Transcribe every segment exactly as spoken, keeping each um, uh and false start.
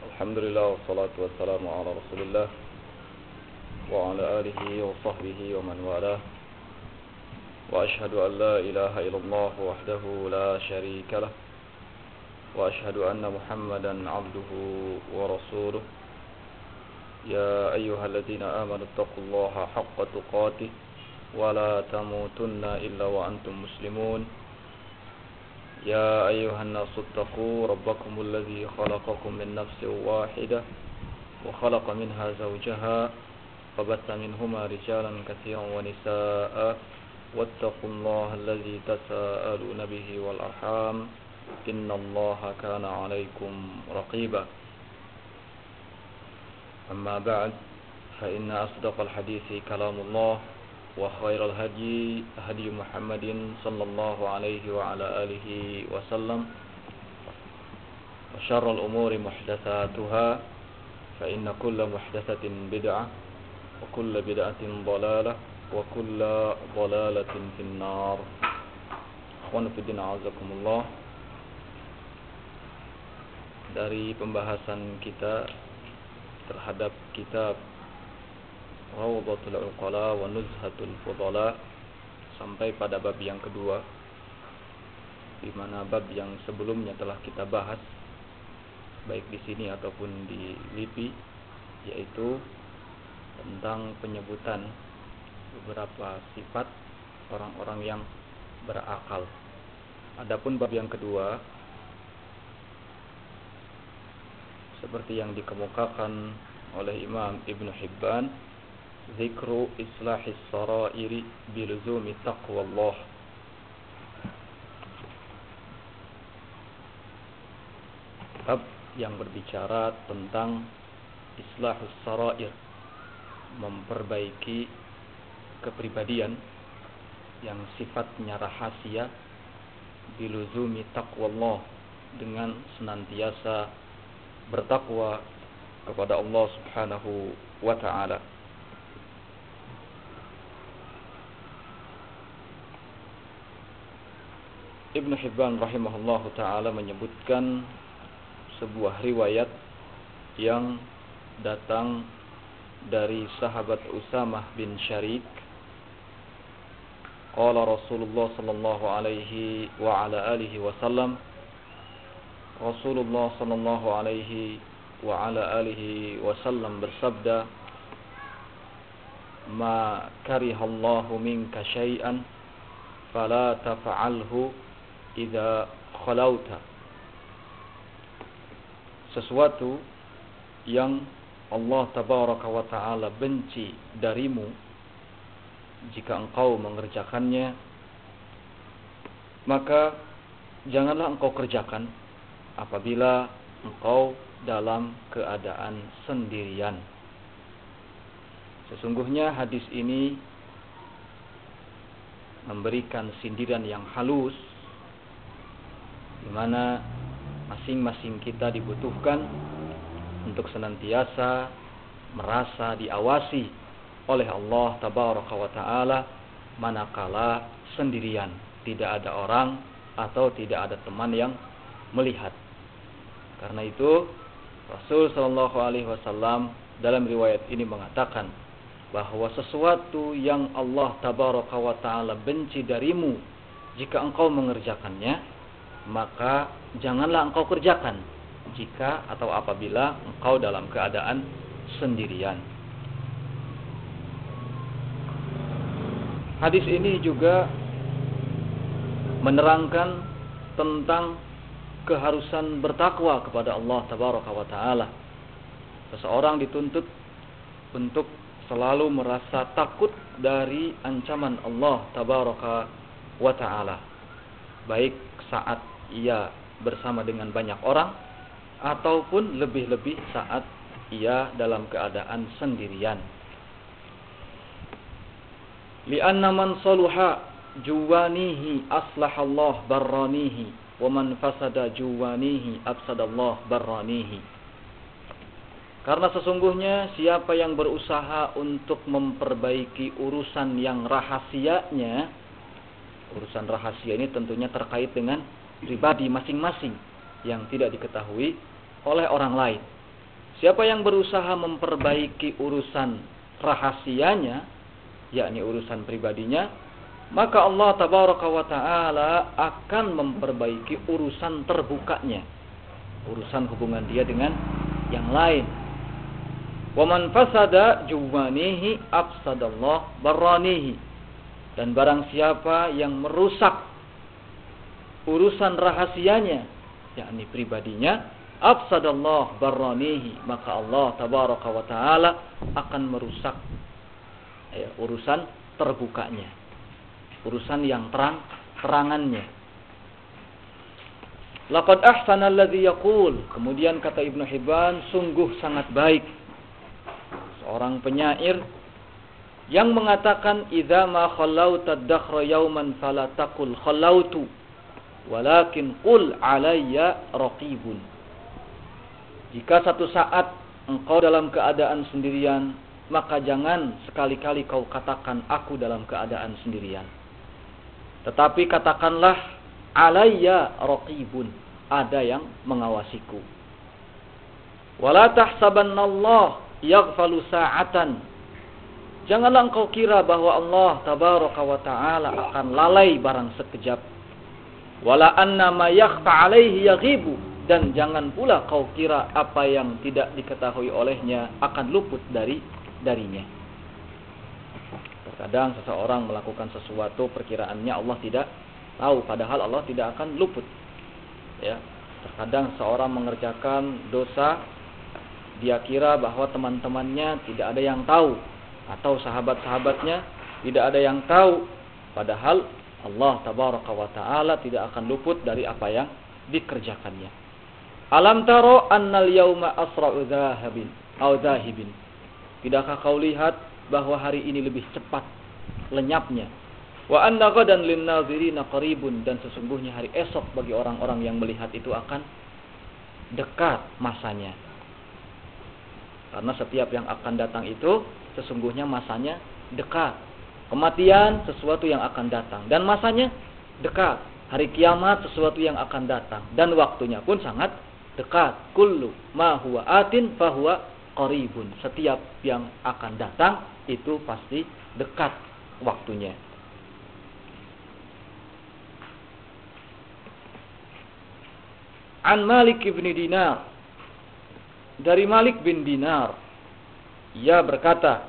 Alhamdulillah wassalatu wassalamu ala Rasulillah wa ala alihi wa sahbihi wa man walah. Wa ashhadu an la ilaha illallah wahdahu la syarika lah. Wa ashhadu anna Muhammadan abduhu wa rasuluh. Ya ayyuhalladzina amanu taqullaha haqqa tuqatih wa la tamutunna illa wa antum muslimun. يا أيها الناس اتقوا ربكم الذي خلقكم من نفس واحدة وخلق منها زوجها وبث منهما رجالا كثيرا ونساء واتقوا الله الذي تساءلون به والأرحام إن الله كان عليكم رقيبا أما بعد فإن أصدق الحديث كلام الله وخير الهدي هدي محمد صلى الله عليه وعلى آله وسلم وشر الأمور محدثاتها فإن كل محدثة بدعة وكل بدعة ضلالة وكل ضلالة في النار. Akhwan fi din, a'azakumullah. Dari pembahasan kita terhadap kitab Rawdatul Uqala wa Nuzhatul Fudala sampai pada bab yang kedua, di mana bab yang sebelumnya telah kita bahas baik di sini ataupun di Lipi, yaitu tentang penyebutan beberapa sifat orang-orang yang berakal. Adapun bab yang kedua, seperti yang dikemukakan oleh Imam Ibn Hibban, Zikru islahis sarairi biluzumi taqwallah. Bab yang berbicara tentang islahus sarair, memperbaiki kepribadian yang sifatnya rahasia, biluzumi taqwallah, dengan senantiasa bertakwa kepada Allah Subhanahu wa ta'ala. Ibn Hibban rahimahullahu ta'ala menyebutkan sebuah riwayat yang datang dari sahabat Usamah bin Syarik. Qala Rasulullah sallallahu alaihi wa ala alihi wasallam, Rasulullah sallallahu alaihi wa ala alihi wasallam bersabda, ma karihallahu minka syai'an fala tafa'alhu idza khalauta. Sesuatu yang Allah tabaraka wa ta'ala benci darimu, jika engkau mengerjakannya, maka janganlah engkau kerjakan apabila engkau dalam keadaan sendirian. Sesungguhnya hadis ini memberikan sindiran yang halus, di mana masing-masing kita dibutuhkan untuk senantiasa merasa diawasi oleh Allah tabaraka wa ta'ala manakala sendirian, tidak ada orang atau tidak ada teman yang melihat. Karena itu Rasul sallallahu alaihi wasallam dalam riwayat ini mengatakan bahwa sesuatu yang Allah tabaraka wa ta'ala benci darimu, jika engkau mengerjakannya, maka janganlah engkau kerjakan jika atau apabila engkau dalam keadaan sendirian. Hadis ini juga menerangkan tentang keharusan bertakwa kepada Allah tabaraka wa ta'ala. Seseorang dituntut untuk selalu merasa takut dari ancaman Allah tabaraka wa ta'ala, baik saat ia bersama dengan banyak orang ataupun lebih-lebih saat ia dalam keadaan sendirian. Li'anna man saluha juwanihi aslahallah barranihi wa man fasada juwanihi afsadallah barranihi. Karena sesungguhnya siapa yang berusaha untuk memperbaiki urusan yang rahasianya, urusan rahasia ini tentunya terkait dengan pribadi masing-masing yang tidak diketahui oleh orang lain. Siapa yang berusaha memperbaiki urusan rahasianya, yakni urusan pribadinya, maka Allah tabaraka wa ta'ala akan memperbaiki urusan terbukanya, urusan hubungan dia dengan yang lain. Wa man fasada juwanihi afsadallah barranihi. Dan barang siapa yang merusak urusan rahasianya, yakni pribadinya, afsadallah barranihi, maka Allah tabaraka wa ta'ala akan merusak ya, urusan terbukanya, urusan yang terang terangannya. Laqad ahsana alladhi yaqul, kemudian kata Ibnu Hibban, sungguh sangat baik seorang penyair yang mengatakan, idza ma khallauta ad-dakhra yawman fala taqul khallautu walakin qul alayya raqibun. Jika satu saat engkau dalam keadaan sendirian, maka jangan sekali-kali kau katakan aku dalam keadaan sendirian. Tetapi katakanlah alayya raqibun, ada yang mengawasiku. Wala tahsabanallah yaghfalu sa'atan. Janganlah engkau kira bahwa Allah tabaraka wa ta'ala akan lalai barang sekejap. Wala anna ma yakhfa alaihi yaghibu. Dan jangan pula kau kira apa yang tidak diketahui olehnya akan luput dari darinya. Terkadang seseorang melakukan sesuatu, perkiraannya Allah tidak tahu, padahal Allah tidak akan luput. Ya, terkadang seorang mengerjakan dosa, dia kira bahwa teman-temannya tidak ada yang tahu, atau sahabat-sahabatnya tidak ada yang tahu, padahal Allah tabaraka wa ta'ala tidak akan luput dari apa yang dikerjakannya. Alam taro annal yauma asra'u dhahabin aw dhahibin. Tidakkah kau lihat bahwa hari ini lebih cepat lenyapnya? Wa anna ghadan lin nazirina qaribun, dan sesungguhnya hari esok bagi orang-orang yang melihat itu akan dekat masanya. Karena setiap yang akan datang itu sesungguhnya masanya dekat. Kematian sesuatu yang akan datang dan masanya dekat. Hari kiamat sesuatu yang akan datang dan waktunya pun sangat dekat. Kullu ma huwa atin fahuwa qaribun. Setiap yang akan datang itu pasti dekat waktunya. An Malik bin Dinar, dari Malik bin Dinar, ia berkata,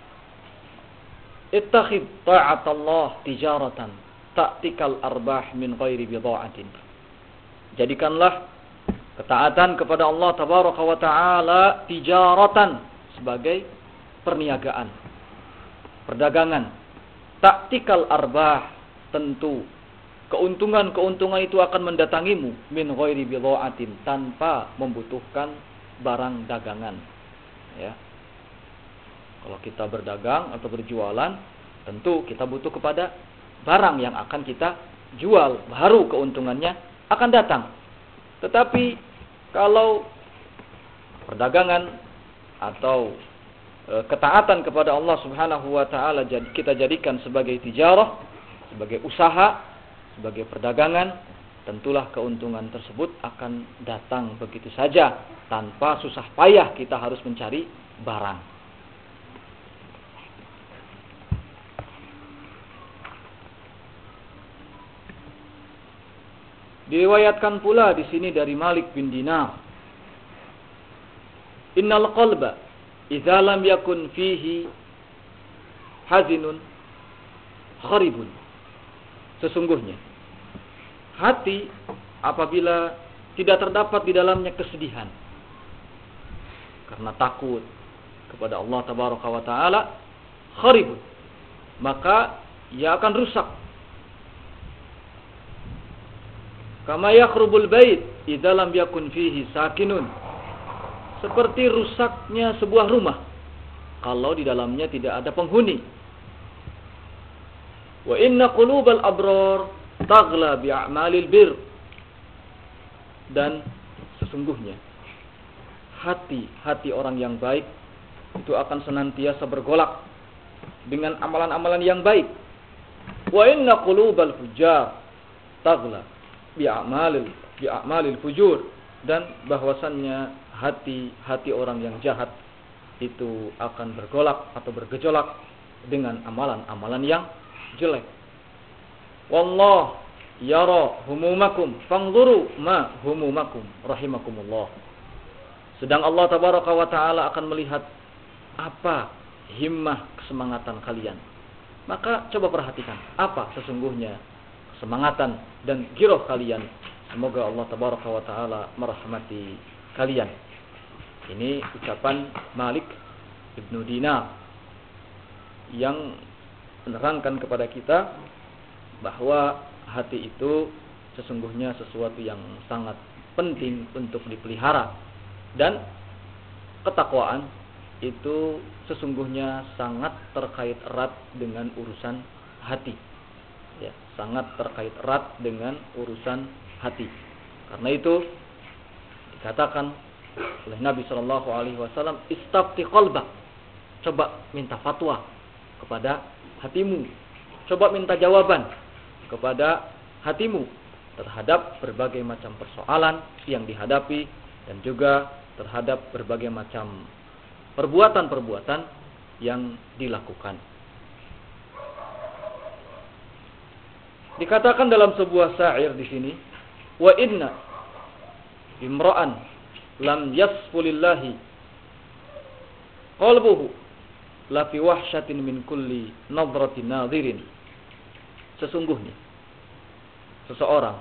ittakhid ta'atallah tijaratan ta'tikal arbah min ghairi bidha'atin. Jadikanlah ketaatan kepada Allah tabaraka wa ta'ala tijaratan, sebagai perniagaan, perdagangan. Ta'tikal arbah, tentu keuntungan-keuntungan itu akan mendatangimu min ghairi bidha'atin, tanpa membutuhkan barang dagangan. Ya. Kalau kita berdagang atau berjualan, tentu kita butuh kepada barang yang akan kita jual, baru keuntungannya akan datang. Tetapi kalau perdagangan atau e, ketaatan kepada Allah Subhanahu wa taala kita jadikan sebagai tijarah, sebagai usaha, sebagai perdagangan, tentulah keuntungan tersebut akan datang begitu saja tanpa susah payah kita harus mencari barang. Diriwayatkan pula di sini dari Malik bin Dinar, innal qalba idza lam yakun fihi hazinun kharibun. Sesungguhnya hati apabila tidak terdapat di dalamnya kesedihan karena takut kepada Allah tabaraka wa taala, kharibun, maka ia akan rusak. Kama yakhrubul bait idza lam yakun fihi sakinun. Seperti rusaknya sebuah rumah kalau di dalamnya tidak ada penghuni. Wa inna qulubal abrar taghla bi'amalil bir. Dan sesungguhnya hati-hati orang yang baik itu akan senantiasa bergolak dengan amalan-amalan yang baik. Wa inna qulubal fujjar taghla bi'amalil bi'amalil fujur. dan bahwasannya hati-hati orang yang jahat itu akan bergolak atau bergejolak dengan amalan-amalan yang jelek. Wallah yara humumakum fanzuru ma humumakum rahimakumullah. Sedang Allah tabaraka wa taala akan melihat apa himmah kesemangatan kalian. Maka coba perhatikan apa sesungguhnya kesemangatan dan giroh kalian. Semoga Allah tabaraka wa taala merahmati kalian. Ini ucapan Malik Ibnu Dinar yang menerangkan kepada kita bahwa hati itu sesungguhnya sesuatu yang sangat penting untuk dipelihara, dan ketakwaan itu sesungguhnya sangat terkait erat dengan urusan hati. Ya, sangat terkait erat dengan urusan hati. Karena itu dikatakan oleh Nabi Shallallahu Alaihi Wasallam, istafti qalbak, coba minta fatwa kepada hatimu, coba minta jawaban kepada hatimu terhadap berbagai macam persoalan yang dihadapi dan juga terhadap berbagai macam perbuatan-perbuatan yang dilakukan. Dikatakan dalam sebuah syair di sini, wa inna imra'an lam yasfulillahi qalbuhu la fi wahsyatin min kulli nadratin nadhirin. Sesungguhnya seseorang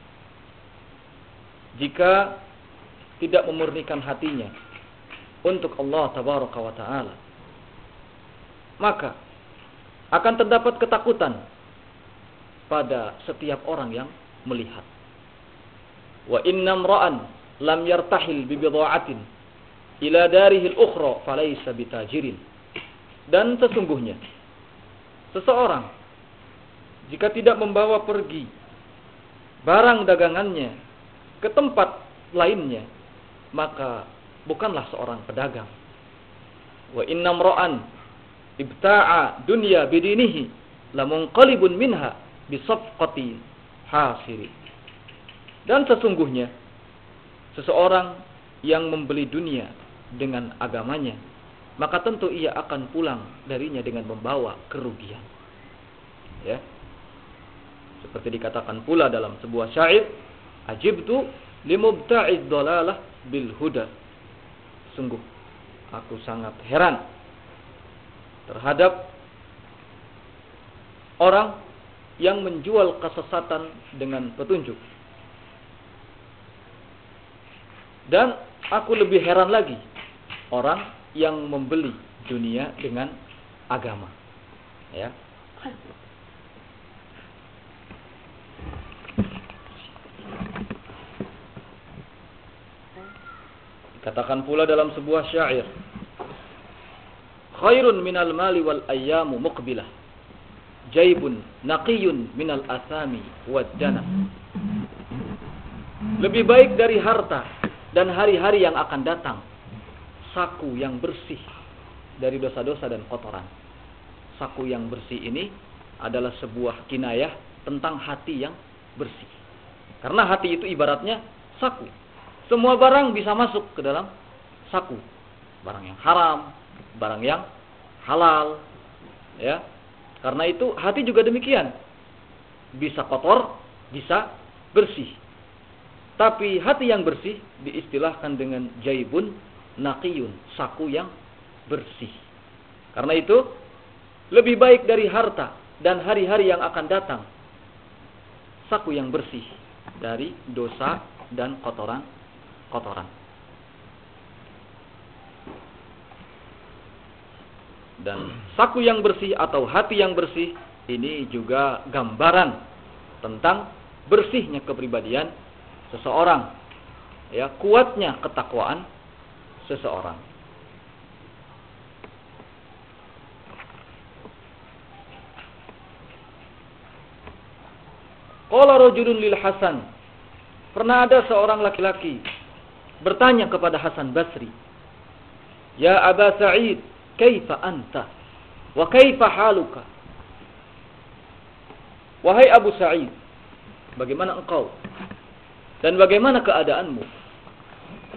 jika tidak memurnikan hatinya untuk Allah tabaraka wa taala, maka akan terdapat ketakutan pada setiap orang yang melihat. Wa innam ra'an lam yartahil bi bidha'atin ila darihil ukhra falaysa bitajirin. Dan sesungguhnya seseorang jika tidak membawa pergi barang dagangannya ke tempat lainnya, maka bukanlah seorang pedagang. Wa innam ra'an ibta'a dunya bidinihi lamunqalibun minha bisafqati hasiri. Dan sesungguhnya seseorang yang membeli dunia dengan agamanya, maka tentu ia akan pulang darinya dengan membawa kerugian. Ya. Seperti dikatakan pula dalam sebuah syair, ajibtu limubta'id dhalalah bil huda. Sungguh aku sangat heran terhadap orang yang menjual kesesatan dengan petunjuk. Dan aku lebih heran lagi orang yang membeli dunia dengan agama. Ya. Dikatakan pula dalam sebuah syair, khairun minal mali wal ayyamu muqbilah, jaibun naqiyun minal asami wad dana. Lebih baik dari harta dan hari-hari yang akan datang saku yang bersih dari dosa-dosa dan kotoran. Saku yang bersih ini adalah sebuah kinayah tentang hati yang bersih. Karena hati itu ibaratnya saku. Semua barang bisa masuk ke dalam saku. Barang yang haram, barang yang halal, ya. Karena itu hati juga demikian. Bisa kotor, bisa bersih. Tapi hati yang bersih diistilahkan dengan jaibun naqiyun, saku yang bersih. Karena itu lebih baik dari harta dan hari-hari yang akan datang saku yang bersih dari dosa dan kotoran-kotoran. Dan saku yang bersih atau hati yang bersih ini juga gambaran tentang bersihnya kepribadian seseorang, ya, kuatnya ketakwaan seseorang. Qala rajulun lil Hasan, pernah ada seorang laki-laki bertanya kepada Hasan Basri, ya Aba Sa'id, kaifa anta wa kaifa haluka? Wahai Abu Sa'id, bagaimana engkau dan bagaimana keadaanmu?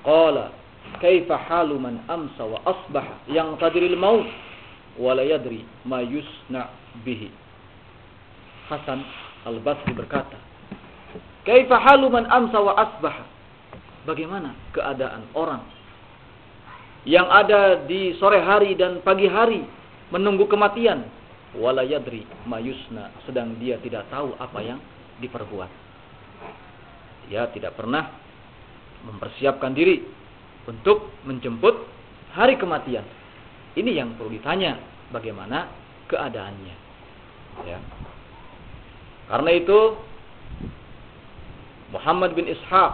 Qala kaifa halu man amsa wa asbaha yang tadiril maut wa la yadri ma yusna bihi. Hasan Al-Basri berkata, kaifa halu man amsa wa asbaha, bagaimana keadaan orang yang ada di sore hari dan pagi hari menunggu kematian, wala yadri mayusna, sedang dia tidak tahu apa yang diperbuat. Dia tidak pernah mempersiapkan diri untuk menjemput hari kematian. Ini yang perlu ditanya, bagaimana keadaannya. Ya. Karena itu Muhammad bin Ishaq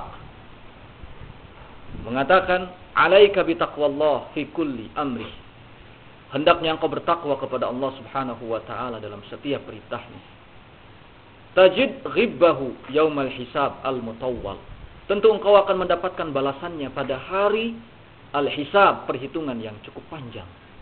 mengatakan, alaika bitaqwallah fi kulli amri. Hendaknya engkau bertakwa kepada Allah Subhanahu wa taala dalam setiap perintahnya. Tajid ghibbahu yaumal hisab al-mutawwal. Tentu engkau akan mendapatkan balasannya pada hari al-hisab, perhitungan yang cukup panjang.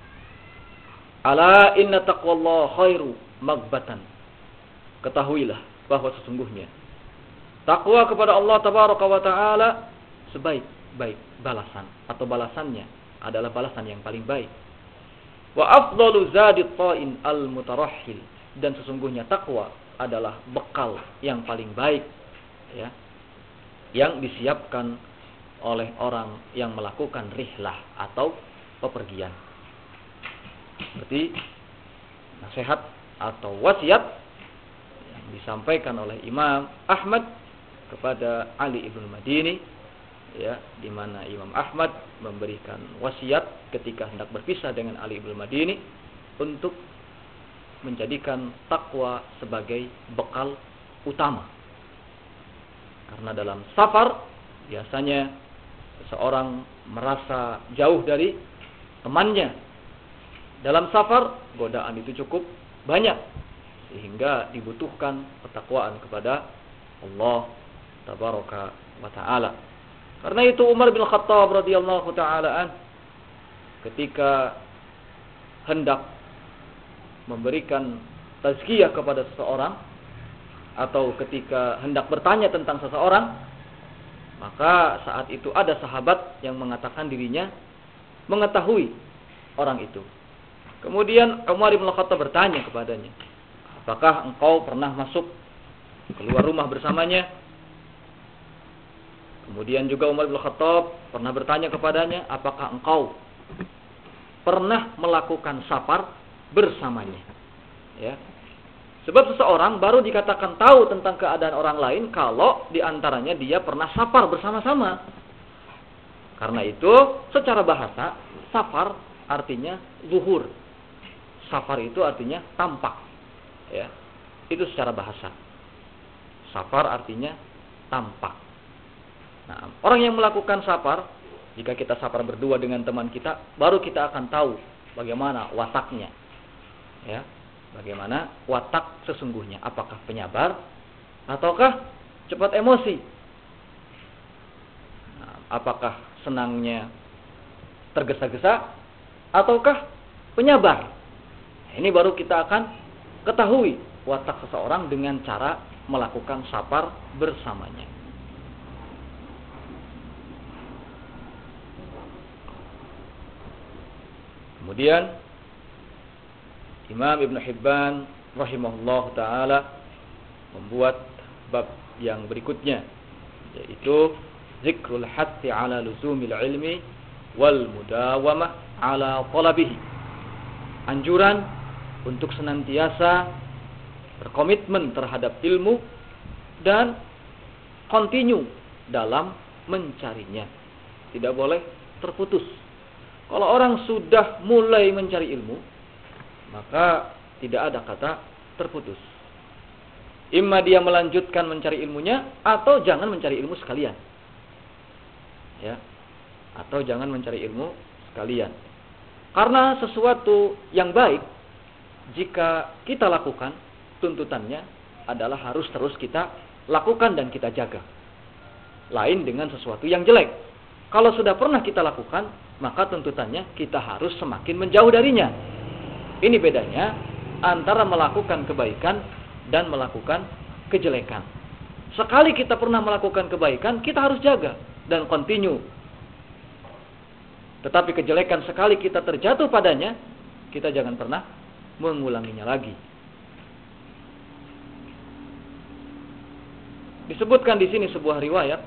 Ala inna taqwallah khairu maghbatan. Ketahuilah bahwa sesungguhnya takwa kepada Allah tabaraka wa taala sebaik-baik balasan, atau balasannya adalah balasan yang paling baik. Wa afdalu zadit ta'in al-mutarahhil, dan sesungguhnya takwa adalah bekal yang paling baik, ya, yang disiapkan oleh orang yang melakukan rihlah atau pepergian. Seperti nasihat atau wasiat yang disampaikan oleh Imam Ahmad kepada Ali ibn Madini, ya, di mana Imam Ahmad memberikan wasiat ketika hendak berpisah dengan Ali ibn Madini untuk menjadikan takwa sebagai bekal utama. Karena dalam safar biasanya seseorang merasa jauh dari temannya. Dalam safar godaan itu cukup banyak, sehingga dibutuhkan ketakwaan kepada Allah tabaraka wa taala. Karena itu Umar bin Khattab radhiyallahu taala an ketika hendak memberikan tazkiyah kepada seseorang atau ketika hendak bertanya tentang seseorang, maka saat itu ada sahabat yang mengatakan dirinya mengetahui orang itu. Kemudian Umar bin Khattab bertanya kepadanya, apakah engkau pernah masuk keluar rumah bersamanya? Kemudian juga Umar bin Khattab pernah bertanya kepadanya, apakah engkau pernah melakukan safar bersamanya? Ya. Sebab seseorang baru dikatakan tahu tentang keadaan orang lain kalau diantaranya dia pernah safar bersama-sama. Karena itu secara bahasa safar artinya zuhur. Safar itu artinya tampak. Ya. Itu secara bahasa. Safar artinya tampak. Nah, orang yang melakukan safar, jika kita safar berdua dengan teman kita, baru kita akan tahu bagaimana wataknya. Ya. Bagaimana watak sesungguhnya, apakah penyabar ataukah cepat emosi? Nah, apakah senangnya tergesa-gesa ataukah penyabar? Nah, ini baru kita akan ketahui watak seseorang dengan cara melakukan safar bersamanya. Kemudian Imam Ibn Hibban rahimahullah ta'ala membuat bab yang berikutnya, yaitu zikrul hatti ala luzumil ilmi wal mudawamah ala talabihi. Anjuran untuk senantiasa berkomitmen terhadap ilmu dan continue dalam mencarinya. Tidak boleh terputus. Kalau orang sudah mulai mencari ilmu, maka tidak ada kata terputus. Imma dia melanjutkan mencari ilmunya, atau jangan mencari ilmu sekalian. Ya. Atau jangan mencari ilmu sekalian. Karena sesuatu yang baik, jika kita lakukan, tuntutannya adalah harus terus kita lakukan dan kita jaga. Lain dengan sesuatu yang jelek. Kalau sudah pernah kita lakukan, maka tuntutannya kita harus semakin menjauh darinya. Ini bedanya antara melakukan kebaikan dan melakukan kejelekan. Sekali kita pernah melakukan kebaikan, kita harus jaga dan continue Tetapi kejelekan sekali kita terjatuh padanya, kita jangan pernah mengulanginya lagi. Disebutkan di sini sebuah riwayat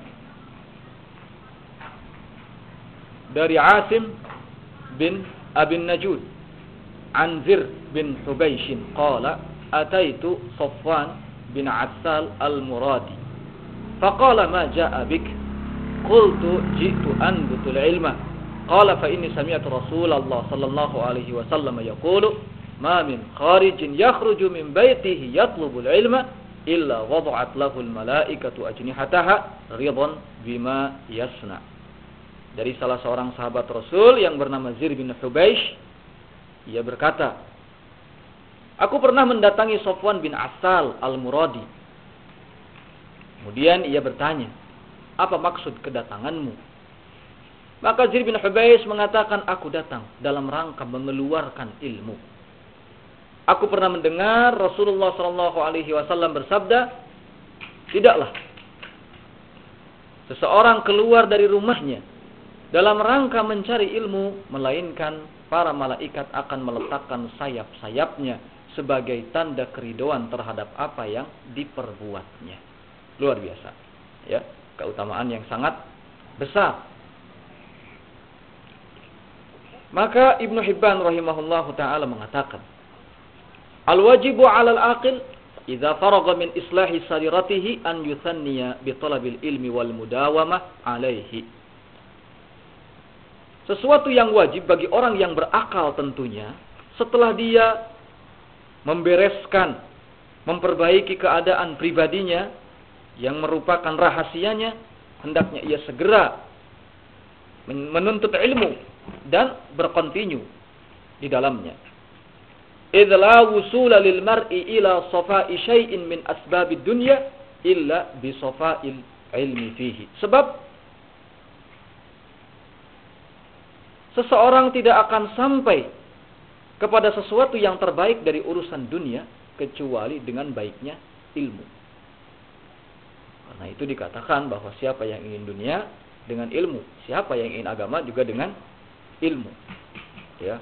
dari Asim bin Abin Najud, Anzir bin Hubaishin qala ataitu Safwan bin Assal al-Muradi faqala ma jaa bik qultu ji'tu anbutul ilma qala fa inni sami'tu Rasulullah sallallahu alaihi wasallam yaqulu ma min kharijin yakhruju min baitihi yatlubul ilma illa wada'at lahul malaikatu ajnihataha ridan bima yasna. Dari salah seorang sahabat Rasul yang bernama Zir bin Hubaish, ia berkata, aku pernah mendatangi Safwan bin Assal al-Muradi. Kemudian ia bertanya, apa maksud kedatanganmu? Maka Zir bin Hubaish mengatakan, aku datang dalam rangka mengeluarkan ilmu. Aku pernah mendengar Rasulullah shallallahu alaihi wasallam bersabda, tidaklah seseorang keluar dari rumahnya dalam rangka mencari ilmu, melainkan para malaikat akan meletakkan sayap-sayapnya sebagai tanda keridhaan terhadap apa yang diperbuatnya. Luar biasa, ya, keutamaan yang sangat besar. Maka Ibnu Hibban rahimahullahu taala mengatakan, al-wajibu 'alal aqil idza faragha min islahi sariratihi an yuthanniya bi talabil ilmi wal mudawamah 'alaihi. Sesuatu yang wajib bagi orang yang berakal tentunya, setelah dia membereskan, memperbaiki keadaan pribadinya yang merupakan rahasianya, hendaknya ia segera menuntut ilmu dan berkontinu di dalamnya. idh la wusula lil mar'i ila safa'i syai'in min asbabid dunya illa bi safa'il ilmi fihi. Sebab seseorang tidak akan sampai kepada sesuatu yang terbaik dari urusan dunia kecuali dengan baiknya ilmu. Karena itu dikatakan bahwa siapa yang ingin dunia dengan ilmu, siapa yang ingin agama juga dengan ilmu. Ya.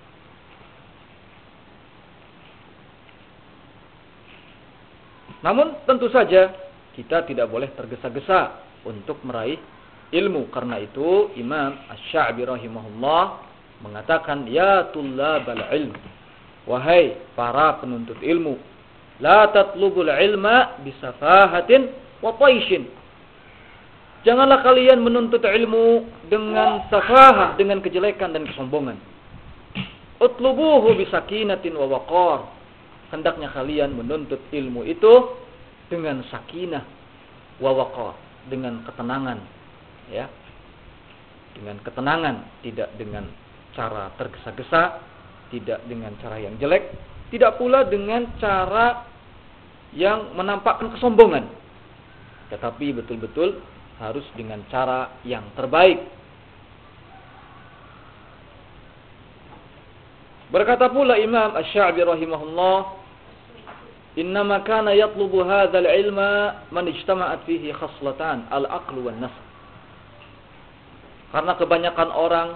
Namun tentu saja kita tidak boleh tergesa-gesa untuk meraih ilmu. Karena itu Imam Asy-Sya'bi rahimahullah mengatakan, ya tullabal ilm, wahai para penuntut ilmu, la tatlubul ilma bisafahatin wa taishin. Janganlah kalian menuntut ilmu dengan safahah, dengan kejelekan dan kesombongan. Utlubuhu bisakinatin wa waqar. Hendaknya kalian menuntut ilmu itu dengan sakinah wa waqar, dengan ketenangan, ya. Dengan ketenangan, tidak dengan cara tergesa-gesa, tidak dengan cara yang jelek, tidak pula dengan cara yang menampakkan kesombongan. Tetapi betul-betul harus dengan cara yang terbaik. Berkata pula Imam Asy-Sya'bi rahimahullah, innama kana yatlubu hadzal ilma man ijtama'at fihi khaslatan al-aql wan nasab. Karena kebanyakan orang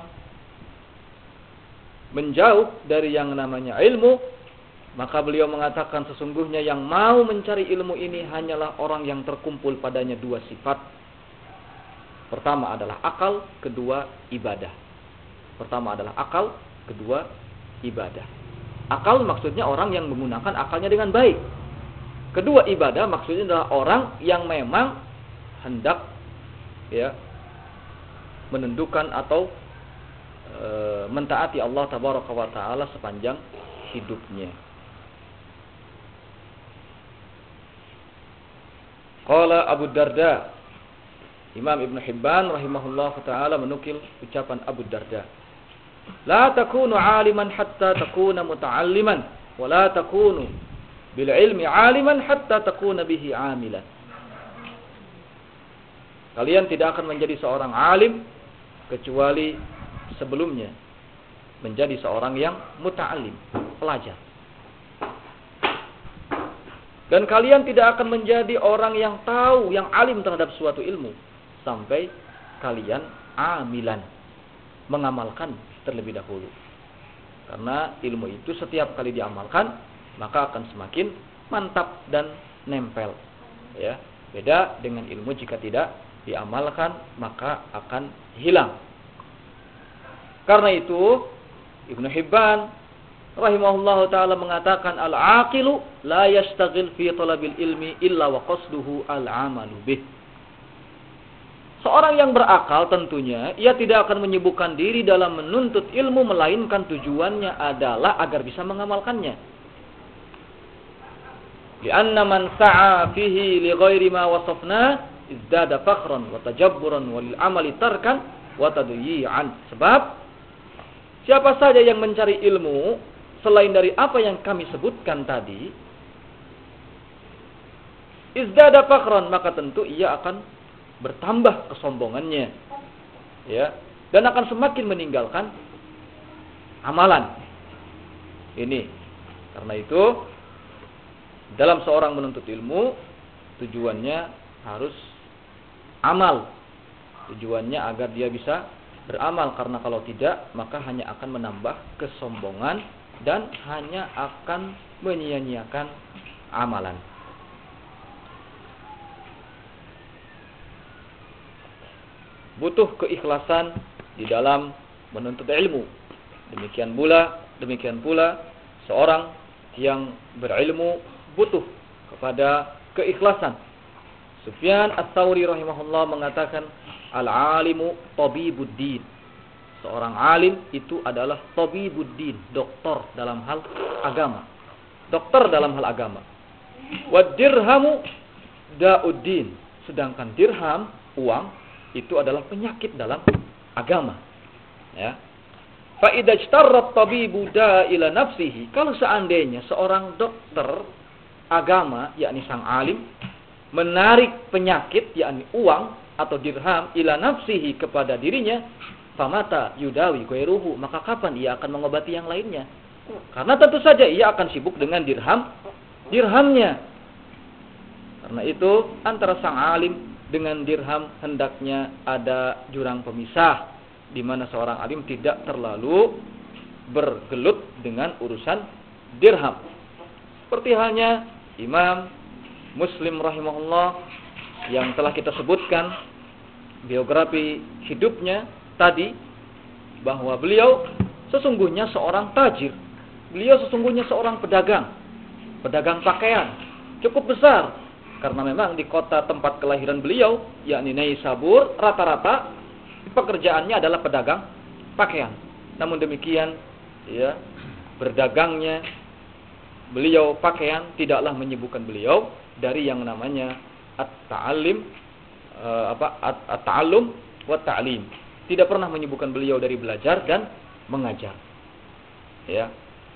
menjauh dari yang namanya ilmu, maka beliau mengatakan sesungguhnya yang mau mencari ilmu ini hanyalah orang yang terkumpul padanya dua sifat. Pertama adalah akal, kedua ibadah. Pertama adalah akal, kedua ibadah. Akal maksudnya orang yang menggunakan akalnya dengan baik. Kedua ibadah maksudnya adalah orang yang memang hendak, ya, menentukan atau e, mentaati Allah tabaraka wa taala sepanjang hidupnya. Qala Abu Darda, Imam Ibn Hibban rahimahullah ta'ala menukil ucapan Abu Darda, la takunu aliman hatta takuna muta'alliman, wa la takunu bil ilmi aliman hatta takuna bihi amilan. Kalian tidak akan menjadi seorang alim kecuali sebelumnya menjadi seorang yang muta'allim, pelajar. Dan kalian tidak akan menjadi orang yang tahu, yang alim terhadap suatu ilmu sampai kalian amilan, mengamalkan terlebih dahulu. Karena ilmu itu setiap kali diamalkan maka akan semakin mantap dan nempel. Ya, beda dengan ilmu jika tidak diamalkan maka akan hilang. Karena itu Ibnu Hibban rahimahullahu taala mengatakan al-aqilu la yastaghil fi talabil ilmi illa wa qasduhu al-amalu bih. Seorang yang berakal tentunya ia tidak akan menyibukkan diri dalam menuntut ilmu melainkan tujuannya adalah agar bisa mengamalkannya. Li'anna man sa'a fihi li ghairi ma wasafna izdada fakhran wa tajabburan wa lil amali tarkan wa tadyi'an. Sebab siapa saja yang mencari ilmu selain dari apa yang kami sebutkan tadi, izdada fakhran, maka tentu ia akan bertambah kesombongannya, ya, dan akan semakin meninggalkan amalan. Ini karena itu dalam seorang menuntut ilmu tujuannya harus amal. Tujuannya agar dia bisa beramal, karena kalau tidak maka hanya akan menambah kesombongan dan hanya akan menyia-nyiakan amalan. Butuh keikhlasan di dalam menuntut ilmu. Demikian pula, demikian pula seorang yang berilmu butuh kepada keikhlasan. Sufyan Ats-Tsauri rahimahullah mengatakan al-alimu tabibuddin. Seorang alim itu adalah tabibuddin, dokter dalam hal agama. Dokter dalam hal agama. Wad dirhamu da'uddin. Sedangkan dirham, uang, itu adalah penyakit dalam agama. Ya. Fa idza ijtarrat tabibu da'ila nafsihi, kalau seandainya seorang dokter agama yakni sang alim menarik penyakit yakni uang atau dirham ila nafsihi kepada dirinya, famata yudawi ghairuhu, maka kapan ia akan mengobati yang lainnya? Karena tentu saja ia akan sibuk dengan dirham dirhamnya. Karena itu antara sang alim dengan dirham hendaknya ada jurang pemisah, di mana seorang alim tidak terlalu bergelut dengan urusan dirham. Seperti halnya Imam Muslim rahimahullah yang telah kita sebutkan biografi hidupnya tadi, bahwa beliau sesungguhnya seorang tajir. Beliau sesungguhnya seorang pedagang, pedagang pakaian cukup besar. Karena memang di kota tempat kelahiran beliau, yakni Naisabur, rata-rata pekerjaannya adalah pedagang pakaian. Namun demikian, ya, berdagangnya beliau pakaian tidaklah menyibukkan beliau dari yang namanya at-ta'alim, uh, apa at-ta'allum wa ta'lim. Tidak pernah menyibukkan beliau dari belajar dan mengajar. Ya.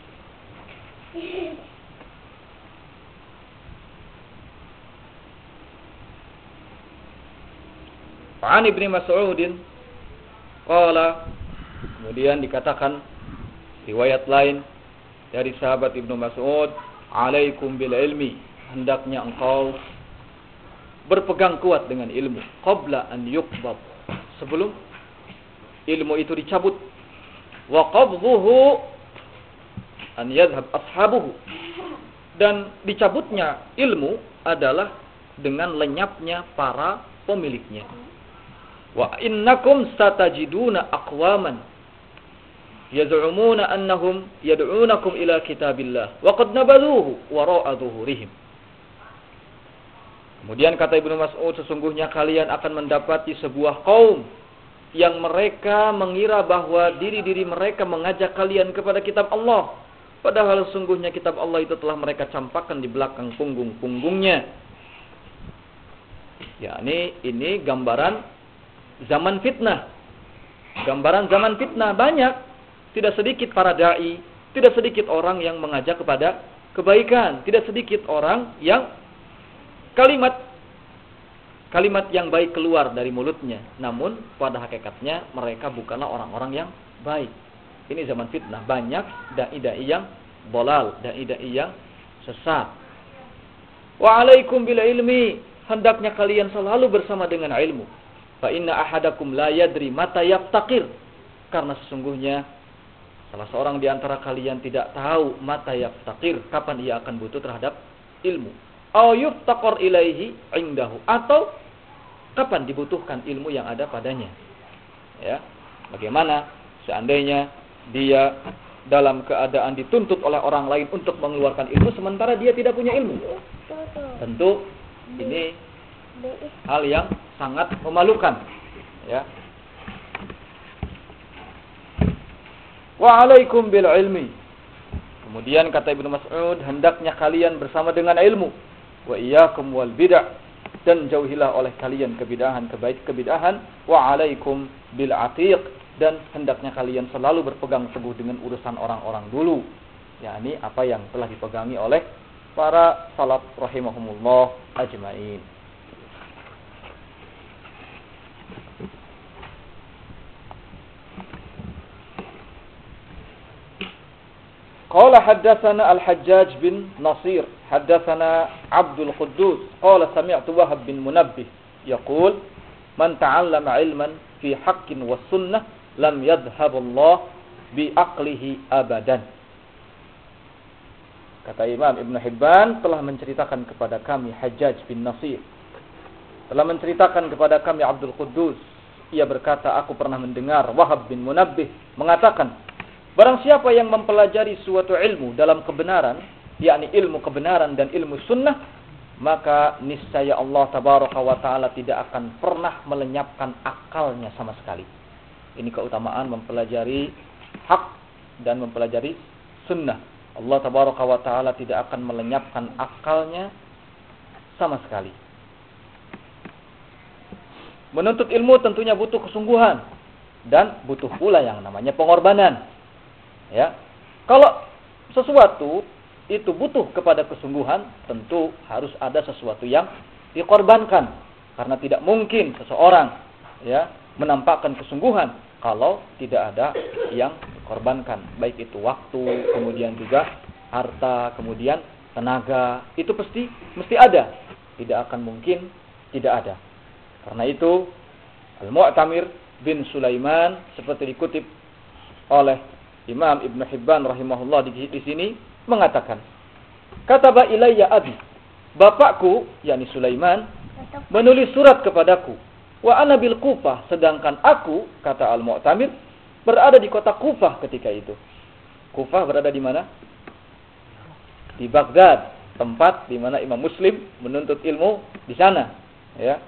An Ibnu Mas'udin qala, kemudian dikatakan riwayat lain dari sahabat Ibnu Mas'ud, alaikum bil ilmi, hendaknya engkau berpegang kuat dengan ilmu, qabla an yuqbad, sebelum ilmu itu dicabut, wa qabdhuhu an yadhhab ashabuhu, dan dicabutnya ilmu adalah dengan lenyapnya para pemiliknya. Wa innakum satajiduna aqwaman yaz'umuna annahum yad'unakum ila kitabillah wa qad nabadhuhu wara'a dhuhurihim. Kemudian kata Ibnu Mas'ud, sesungguhnya kalian akan mendapati sebuah kaum yang mereka mengira bahwa diri-diri mereka mengajak kalian kepada kitab Allah, padahal sesungguhnya kitab Allah itu telah mereka campakkan di belakang punggung-punggungnya. yakni ini gambaran zaman fitnah. Gambaran zaman fitnah banyak. Tidak sedikit para da'i, tidak sedikit orang yang mengajak kepada kebaikan, tidak sedikit orang yang kalimat kalimat yang baik keluar dari mulutnya, namun pada hakikatnya mereka bukanlah orang-orang yang baik. Ini zaman fitnah, banyak dai-dai yang bolal, dai-dai yang sesat. Wa alaikum bil ilmi, hendaknya kalian selalu bersama dengan ilmu. Fa inna ahadakum la yadri mata yaftaqir. Karena sesungguhnya salah seorang di antara kalian tidak tahu mata yaftaqir, kapan ia akan butuh terhadap ilmu. Aw yuftaqar ilaihi indahu, atau kapan dibutuhkan ilmu yang ada padanya. Ya. Bagaimana seandainya dia dalam keadaan dituntut oleh orang lain untuk mengeluarkan ilmu sementara dia tidak punya ilmu? Tentu ini hal yang sangat memalukan, ya. Wa alaikum bil ilmi. Kemudian kata Ibnu Mas'ud, hendaknya kalian bersama dengan ilmu. Wa iyyakum wal bid'ah, dan jauhilah oleh kalian kebidahan kebaik kebidahan. Wa alaikum bil atiq, dan hendaknya kalian selalu berpegang teguh dengan urusan orang-orang dulu, yakni apa yang telah dipegangi oleh para salaf rahimahumullah ajmain. Qala haddatsana Al-Hajjaj bin Nasir, haddatsana Abdul Quddus, qala sami'tu Wahab bin Munabbih yaqul, man ta'allama ilman fi haqqin was sunnah lam yadhhabullah bi aqlihi abadan. Kata Imam Ibn Hibban telah menceritakan kepada kami Hajjaj bin Nasir, telah menceritakan kepada kami Abdul Quddus. Ia berkata, aku pernah mendengar Wahab bin Munabbih mengatakan, barang siapa yang mempelajari suatu ilmu dalam kebenaran, yakni ilmu kebenaran dan ilmu sunnah, maka niscaya Allah tabaraka wa ta'ala tidak akan pernah melenyapkan akalnya sama sekali. Ini keutamaan mempelajari hak dan mempelajari sunnah. Allah tabaraka wa ta'ala tidak akan melenyapkan akalnya sama sekali. Menuntut ilmu tentunya butuh kesungguhan dan butuh pula yang namanya pengorbanan. Ya. Kalau sesuatu itu butuh kepada kesungguhan, tentu harus ada sesuatu yang dikorbankan. Karena tidak mungkin seseorang, ya, menampakkan kesungguhan kalau tidak ada yang dikorbankan, baik itu waktu, kemudian juga harta, kemudian tenaga, itu pasti mesti ada. Tidak akan mungkin tidak ada. Karena itu Al-Mu'tamir bin Sulaiman seperti dikutip oleh Imam Ibn Hibban rahimahullah di, di sini mengatakan, kataba ilayya abi, bapakku yakni Sulaiman menulis surat kepadaku. Wa ana bil Kufah, sedangkan aku, kata Al-Mu'tamir, berada di kota Kufah ketika itu. Kufah berada di mana? Di Baghdad, tempat di mana Imam Muslim menuntut ilmu di sana, ya.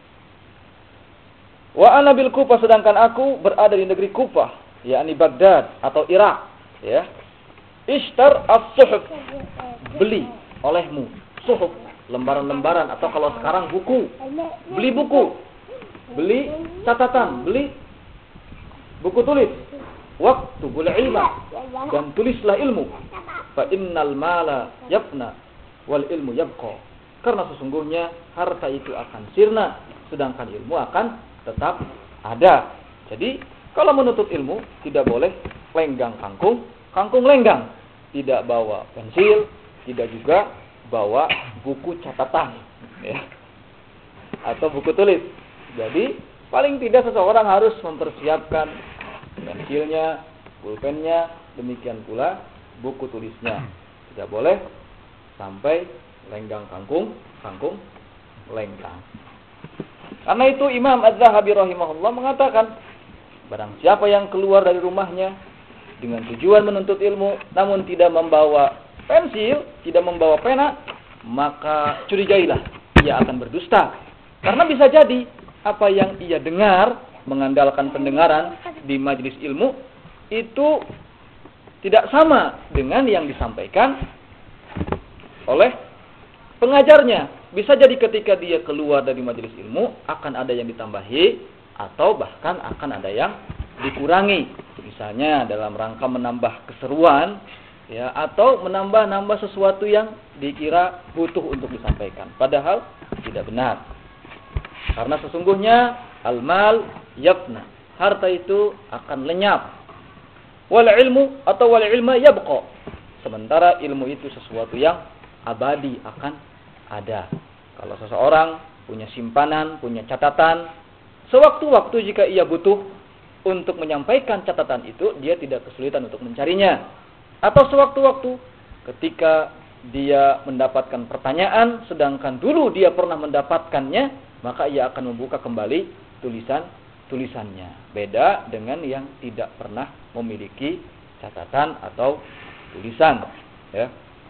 Wa ana bil Kufah, sedangkan aku berada di negeri Kufah, yakni Baghdad atau Irak, ya. Ishtar as-suhuf, beli olehmu suhuf, lembaran-lembaran, atau kalau sekarang buku. Beli buku. Beli catatan, beli buku tulis. Waktu bul ilma, dan tulislah ilmu. Fa innal mala yafna wal ilmu yabqa. Karena sesungguhnya harta itu akan sirna, sedangkan ilmu akan tetap ada. Jadi kalau menuntut ilmu tidak boleh lenggang kangkung, kangkung lenggang. Tidak bawa pensil, tidak juga bawa buku catatan, ya, atau buku tulis. Jadi paling tidak seseorang harus mempersiapkan pensilnya, pulpennya, demikian pula buku tulisnya. Tidak boleh sampai lenggang kangkung, kangkung lenggang. Karena itu Imam Az-Zahabi rahimahullah mengatakan, barang siapa yang keluar dari rumahnya dengan tujuan menuntut ilmu namun tidak membawa pensil, tidak membawa pena, maka curigailah ia akan berdusta. Karena bisa jadi apa yang ia dengar, mengandalkan pendengaran di majelis ilmu, itu tidak sama dengan yang disampaikan oleh pengajarnya. Bisa jadi ketika dia keluar dari majelis ilmu akan ada yang ditambahi atau bahkan akan ada yang dikurangi. Misalnya dalam rangka menambah keseruan, ya, atau menambah-nambah sesuatu yang dikira butuh untuk disampaikan, padahal tidak benar. Karena sesungguhnya al-mal yafna, harta itu akan lenyap. Wal ilmu atau wal ilma yabqa, sementara ilmu itu sesuatu yang abadi, akan ada. Kalau seseorang punya simpanan, punya catatan, sewaktu-waktu jika ia butuh untuk menyampaikan catatan itu, dia tidak kesulitan untuk mencarinya. Atau sewaktu-waktu ketika dia mendapatkan pertanyaan, sedangkan dulu dia pernah mendapatkannya, maka ia akan membuka kembali tulisan-tulisannya. Beda dengan yang tidak pernah memiliki catatan atau tulisan. Ya.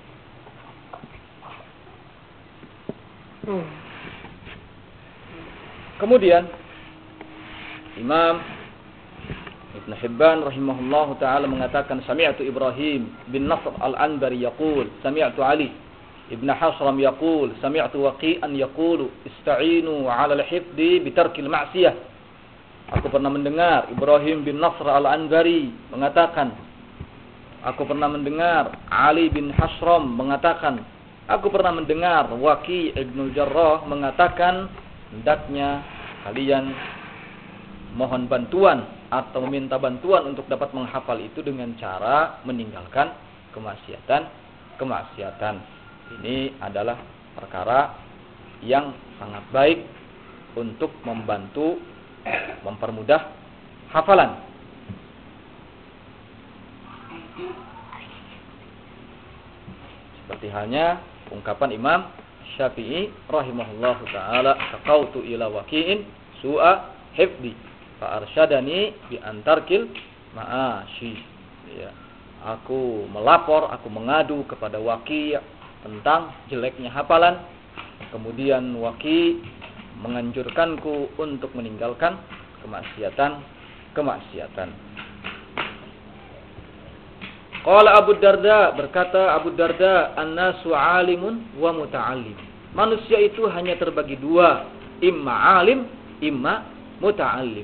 Kemudian Imam Ibn Hibban rahimahullahu ta'ala mengatakan, Sami'atu Ibrahim bin Nasr al-Anbari yaqul, Sami'atu Ali Ibn Hasram yaqul, Sami'atu Waqi'an yaqulu, Ista'inu 'ala al-hifdi bitarkil ma'siyah. Aku pernah mendengar Ibrahim bin Nasr al-Anbari mengatakan, aku pernah mendengar Ali bin Hasram mengatakan, aku pernah mendengar Waqi' ibn Jarrah mengatakan, hendaknya kalian mohon bantuan atau meminta bantuan untuk dapat menghafal itu dengan cara meninggalkan kemaksiatan. Kemaksiatan ini adalah perkara yang sangat baik untuk membantu mempermudah hafalan. Seperti halnya ungkapan Imam Syafi'i rahimahullahu ta'ala, taqautu ila waqi'in su'a hifdi fa arsyadani bi antarkil ma'asyi. Ya, aku melapor, aku mengadu kepada Waqi' tentang jeleknya hafalan. Kemudian Waqi' menganjurkanku untuk meninggalkan kemaksiatan kemaksiatan. Qala Abu Darda, berkata Abu Darda, an-nasu 'alimun wa muta'allim. Manusia itu hanya terbagi dua, imma 'alim, imma muta'allim.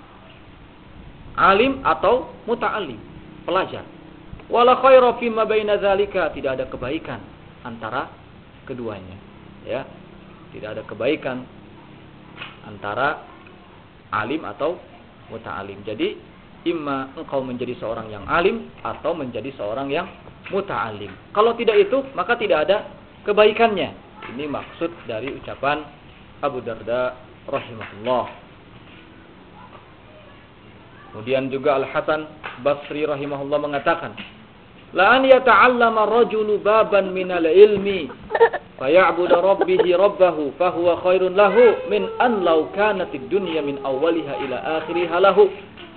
Alim atau muta'allim, pelajar. Wala khaira fi ma baina dzalika, tidak ada kebaikan antara keduanya. Ya, tidak ada kebaikan antara alim atau muta'allim. Jadi imma engkau menjadi seorang yang alim atau menjadi seorang yang muta'allim. Kalau tidak itu, maka tidak ada kebaikannya. Ini maksud dari ucapan Abu Darda rahimahullah. Kemudian juga Al-Hasan Basri rahimahullah mengatakan, la an yata'allama rajulu baban minal ilmi faya'budu rabbihi rabbahu fahuwa khairun lahu min an law kanatid dunya min awwaliha ila akhiriha lahu.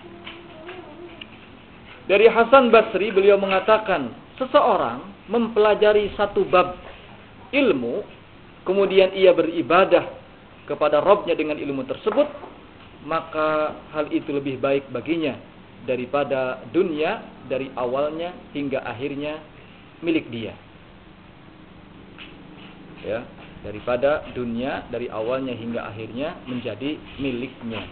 Dari Hasan Basri beliau mengatakan, seseorang mempelajari satu bab ilmu, kemudian ia beribadah kepada Rabb-nya dengan ilmu tersebut, maka hal itu lebih baik baginya daripada dunia dari awalnya hingga akhirnya milik dia. Ya, daripada dunia dari awalnya hingga akhirnya menjadi miliknya.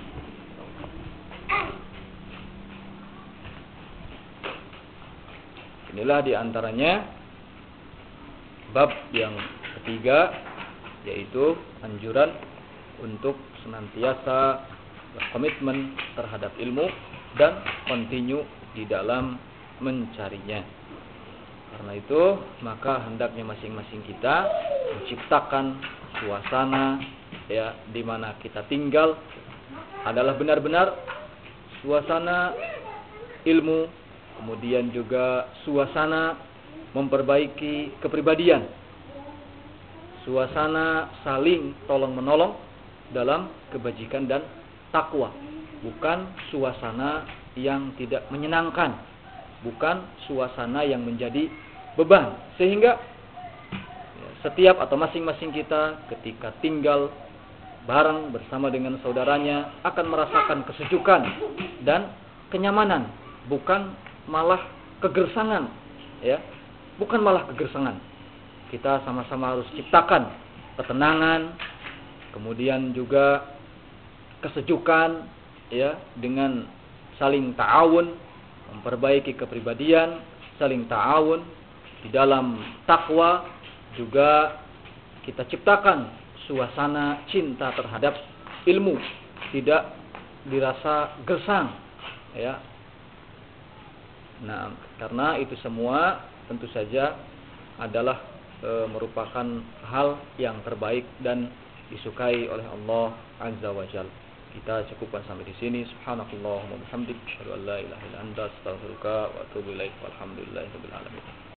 Inilah diantaranya bab yang ketiga, yaitu anjuran untuk senantiasa berkomitmen terhadap ilmu dan continue di dalam mencarinya. Karena itu, maka hendaknya masing-masing kita menciptakan suasana ya di mana kita tinggal adalah benar-benar suasana ilmu, kemudian juga suasana memperbaiki kepribadian, suasana saling tolong-menolong dalam kebajikan dan takwa, bukan suasana yang tidak menyenangkan, bukan suasana yang menjadi beban. Sehingga ya, setiap atau masing-masing kita ketika tinggal bareng bersama dengan saudaranya akan merasakan kesejukan dan kenyamanan, bukan malah kegersangan, ya, bukan malah kegersangan. Kita sama-sama harus ciptakan ketenangan, kemudian juga kesejukan, ya, dengan saling ta'awun, memperbaiki kepribadian, saling ta'awun di dalam takwa. Juga kita ciptakan suasana cinta terhadap ilmu, tidak dirasa gersang, ya. Nah, karena itu semua tentu saja adalah e, merupakan hal yang terbaik dan disukai oleh Allah Azza wa Jalla. kita cukupkan sampai di sini. Subhanakallahumma bihamdik, asyhadu an la ilaha illa anta, astaghfiruka wa atubu ilaik. Walhamdulillahirabbil alamin.